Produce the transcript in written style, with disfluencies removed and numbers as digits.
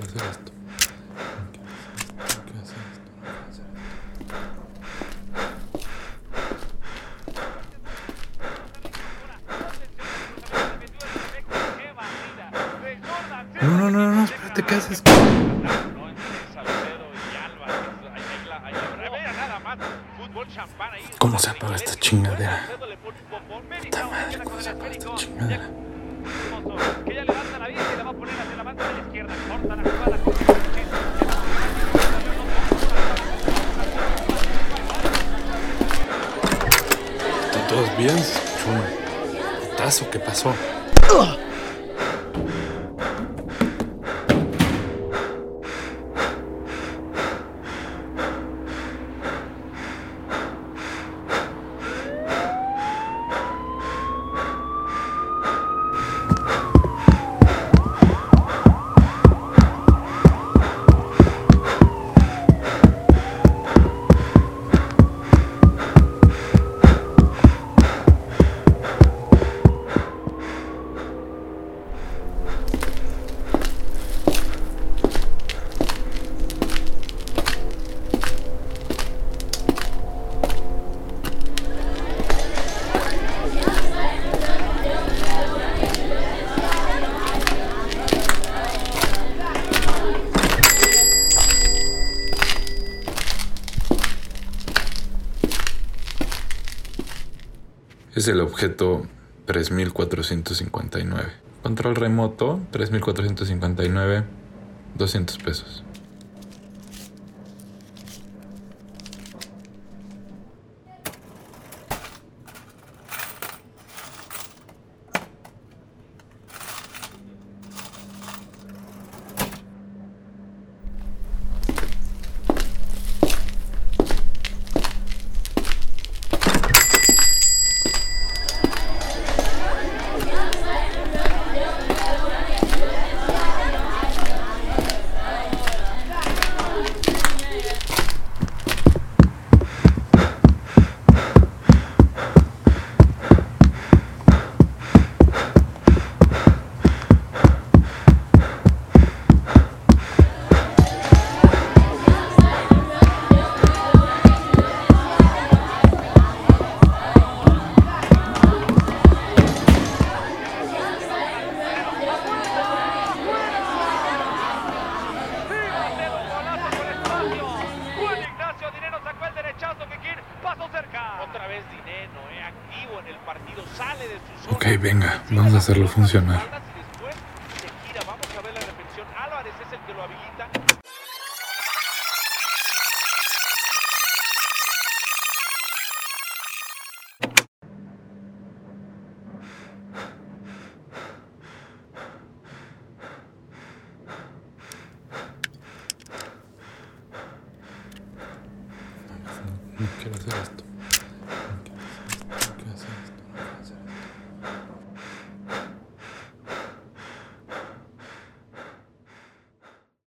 hacer esto. No quiero hacer esto. No quiero hacer esto. No, espérate, ¿qué haces? ¿Cómo se apaga esta chingadera? Puta madre, ¿cómo se apaga esta chingadera? ¿Todos bien? Se escuchó un putazo. ¿Qué pasó? Es el objeto 3459. Control remoto 3459, 200 pesos. Ok, venga, vamos a hacerlo funcionar. No quiero hacer esto.